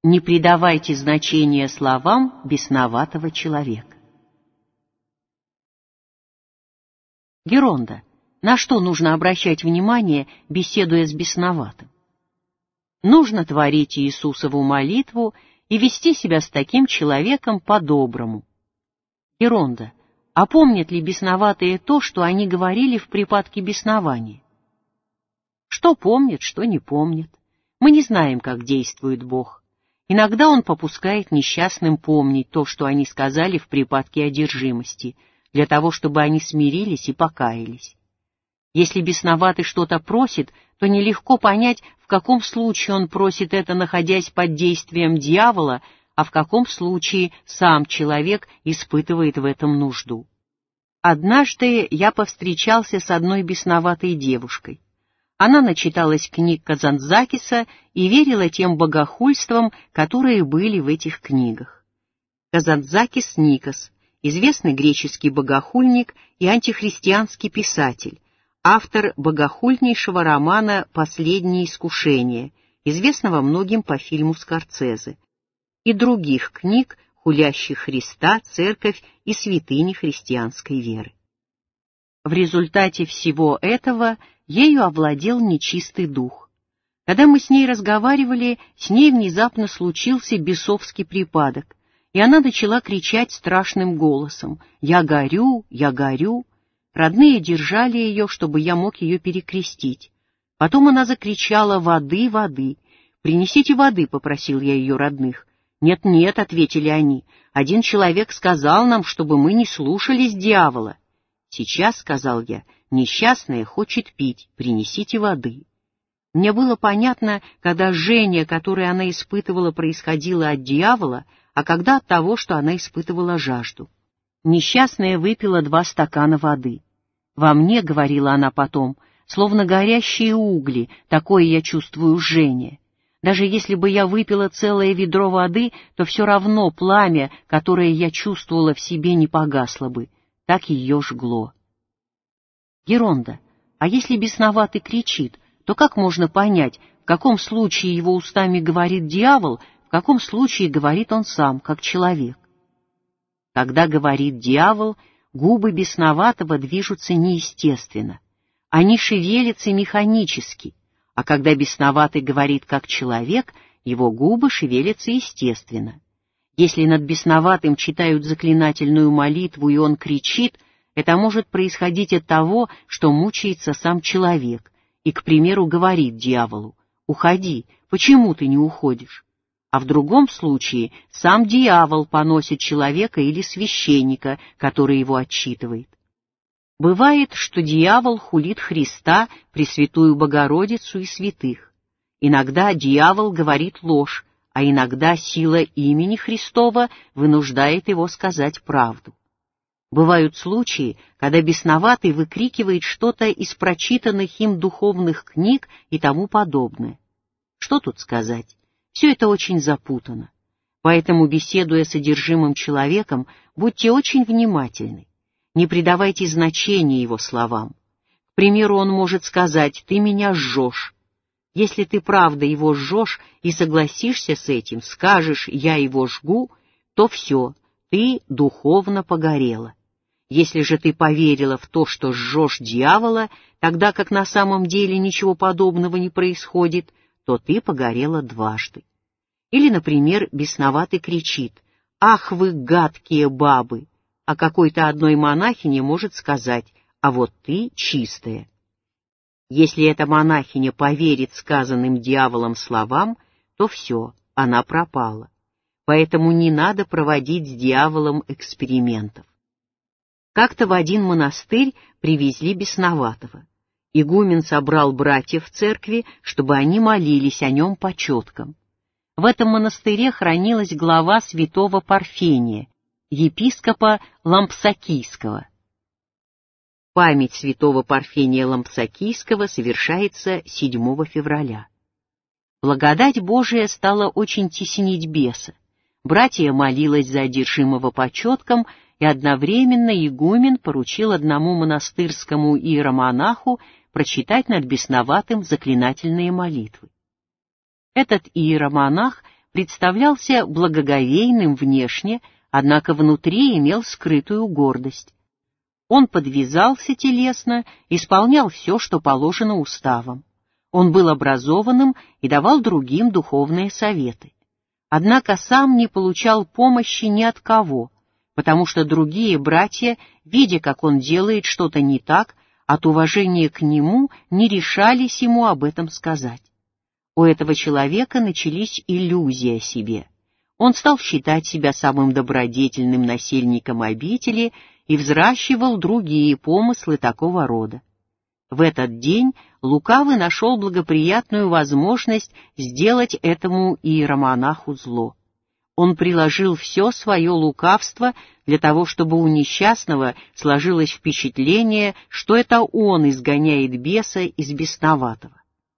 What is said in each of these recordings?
Не придавайте значения словам бесноватого человека. Геронда. На что нужно обращать внимание, беседуя с бесноватым? Нужно творить Иисусову молитву и вести себя с таким человеком по-доброму. Геронда. А помнят ли бесноватые то, что они говорили в припадке беснования? Что помнят, что не помнят. Мы не знаем, как действует Бог. Иногда Он попускает несчастным помнить то, что они сказали в припадке одержимости, для того, чтобы они смирились и покаялись. Если бесноватый что-то просит, то нелегко понять, в каком случае он просит это, находясь под действием дьявола, а в каком случае сам человек испытывает в этом нужду. Однажды я повстречался с одной бесноватой девушкой. Она начиталась книг Казанцзакиса и верила тем богохульствам, которые были в этих книгах. Казанцзакис Никос, известный греческий богохульник и антихристианский писатель, автор богохульнейшего романа «Последнее искушение», известного многим по фильму Скорсезе, и других книг, хулящих Христа, церковь и святыни христианской веры. В результате всего этого ею овладел нечистый дух. Когда мы с ней разговаривали, с ней внезапно случился бесовский припадок, и она начала кричать страшным голосом: «Я горю, я горю!» Родные держали ее, чтобы я мог ее перекрестить. Потом она закричала: «Воды, воды! Принесите воды!» — попросил я ее родных. «Нет-нет», — ответили они, — «один человек сказал нам, чтобы мы не слушались дьявола». «Сейчас», — сказал я, — «несчастная хочет пить, принесите воды». Мне было понятно, когда жжение, которое она испытывала, происходило от дьявола, а когда от того, что она испытывала жажду. Несчастная выпила 2 стакана воды. «Во мне, — говорила она потом, — словно горящие угли, такое я чувствую жжение. Даже если бы я выпила целое ведро воды, то все равно пламя, которое я чувствовала в себе, не погасло бы. Так ее жгло». Геронда. А если бесноватый кричит, то как можно понять, в каком случае его устами говорит дьявол, в каком случае говорит он сам, как человек? Когда говорит дьявол, губы бесноватого движутся неестественно. Они шевелятся механически, а когда бесноватый говорит как человек, его губы шевелятся естественно. Если над бесноватым читают заклинательную молитву, и он кричит, это может происходить от того, что мучается сам человек, и, к примеру, говорит дьяволу: «Уходи, почему ты не уходишь?» А в другом случае сам дьявол поносит человека или священника, который его отчитывает. Бывает, что дьявол хулит Христа, Пресвятую Богородицу и святых. Иногда дьявол говорит ложь, а иногда сила имени Христова вынуждает его сказать правду. Бывают случаи, когда бесноватый выкрикивает что-то из прочитанных им духовных книг и тому подобное. Что тут сказать? Все это очень запутано. Поэтому, беседуя с одержимым человеком, будьте очень внимательны. Не придавайте значения его словам. К примеру, он может сказать: «Ты меня жжешь». Если ты правда его жжешь и согласишься с этим, скажешь: «Я его жгу», то все, ты духовно погорела. Если же ты поверила в то, что жжешь дьявола, тогда как на самом деле ничего подобного не происходит, то ты погорела дважды. Или, например, бесноватый кричит: «Ах вы, гадкие бабы!» А какой-то одной монахине может сказать: «А вот ты чистая». Если эта монахиня поверит сказанным дьяволом словам, то все, она пропала. Поэтому не надо проводить с дьяволом экспериментов. Как-то в один монастырь привезли бесноватого. Игумен собрал братьев в церкви, чтобы они молились о нем по четкам. В этом монастыре хранилась глава святого Парфения, епископа Лампсакийского. Память святого Парфения Лампсакийского совершается 7 февраля. Благодать Божия стала очень теснить беса. Братья молилась за одержимого по четкам, и одновременно игумен поручил одному монастырскому иеромонаху прочитать над бесноватым заклинательные молитвы. Этот иеромонах представлялся благоговейным внешне, однако внутри имел скрытую гордость. Он подвязался телесно, исполнял все, что положено уставом. Он был образованным и давал другим духовные советы. Однако сам не получал помощи ни от кого, потому что другие братья, видя, как он делает что-то не так, от уважения к нему не решались ему об этом сказать. У этого человека начались иллюзии о себе. Он стал считать себя самым добродетельным насельником обители и взращивал другие помыслы такого рода. В этот день лукавый нашел благоприятную возможность сделать этому иеромонаху зло. Он приложил все свое лукавство для того, чтобы у несчастного сложилось впечатление, что это он изгоняет беса из бесноватого.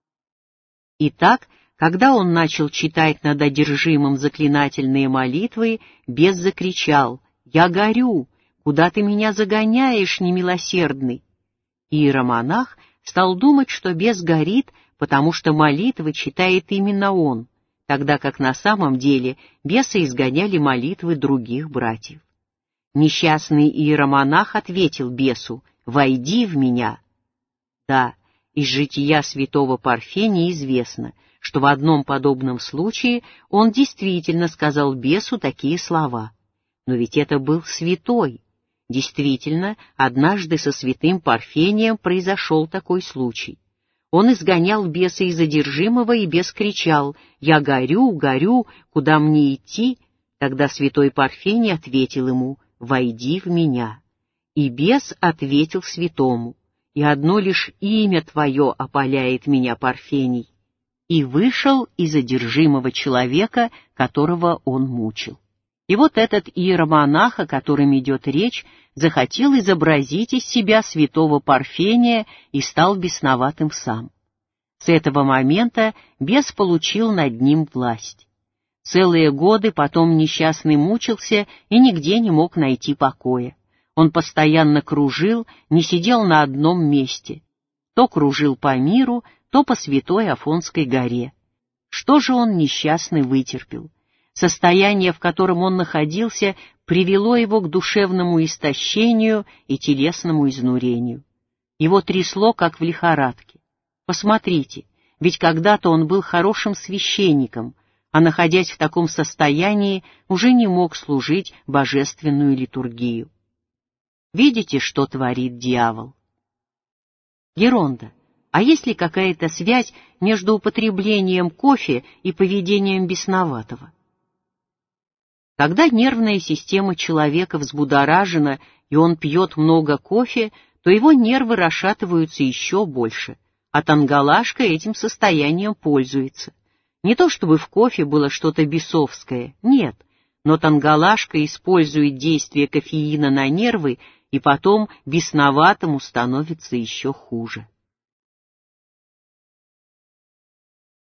Итак, когда он начал читать над одержимым заклинательные молитвы, бес закричал: «Я горю! Куда ты меня загоняешь, немилосердный?» Иеромонах стал думать, что бес горит, потому что молитвы читает именно он, тогда как на самом деле бесы изгоняли молитвы других братьев. Несчастный иеромонах ответил бесу: «Войди в меня». Да, из жития святого Парфения известно, что в одном подобном случае он действительно сказал бесу такие слова. Но ведь это был святой. Действительно, однажды со святым Парфением произошел такой случай. Он изгонял беса из одержимого, и бес кричал: «Я горю, горю, куда мне идти?» Тогда святой Парфений ответил ему: «Войди в меня». И бес ответил святому: «И одно лишь имя твое опаляет меня, Парфений». И вышел из одержимого человека, которого он мучил. И вот этот иеромонах, о котором идет речь, захотел изобразить из себя святого Парфения и стал бесноватым сам. С этого момента бес получил над ним власть. Целые годы потом несчастный мучился и нигде не мог найти покоя. Он постоянно кружил, не сидел на одном месте. То кружил по миру, то по святой Афонской горе. Что же он, несчастный, вытерпел? Состояние, в котором он находился, привело его к душевному истощению и телесному изнурению. Его трясло, как в лихорадке. Посмотрите, ведь когда-то он был хорошим священником, а, находясь в таком состоянии, уже не мог служить божественную литургию. Видите, что творит дьявол? Геронда, а есть ли какая-то связь между употреблением кофе и поведением бесноватого? Когда нервная система человека взбудоражена, и он пьет много кофе, то его нервы расшатываются еще больше, а Тангалашка этим состоянием пользуется. Не то чтобы в кофе было что-то бесовское, нет, но Тангалашка использует действие кофеина на нервы, и потом бесноватому становится еще хуже.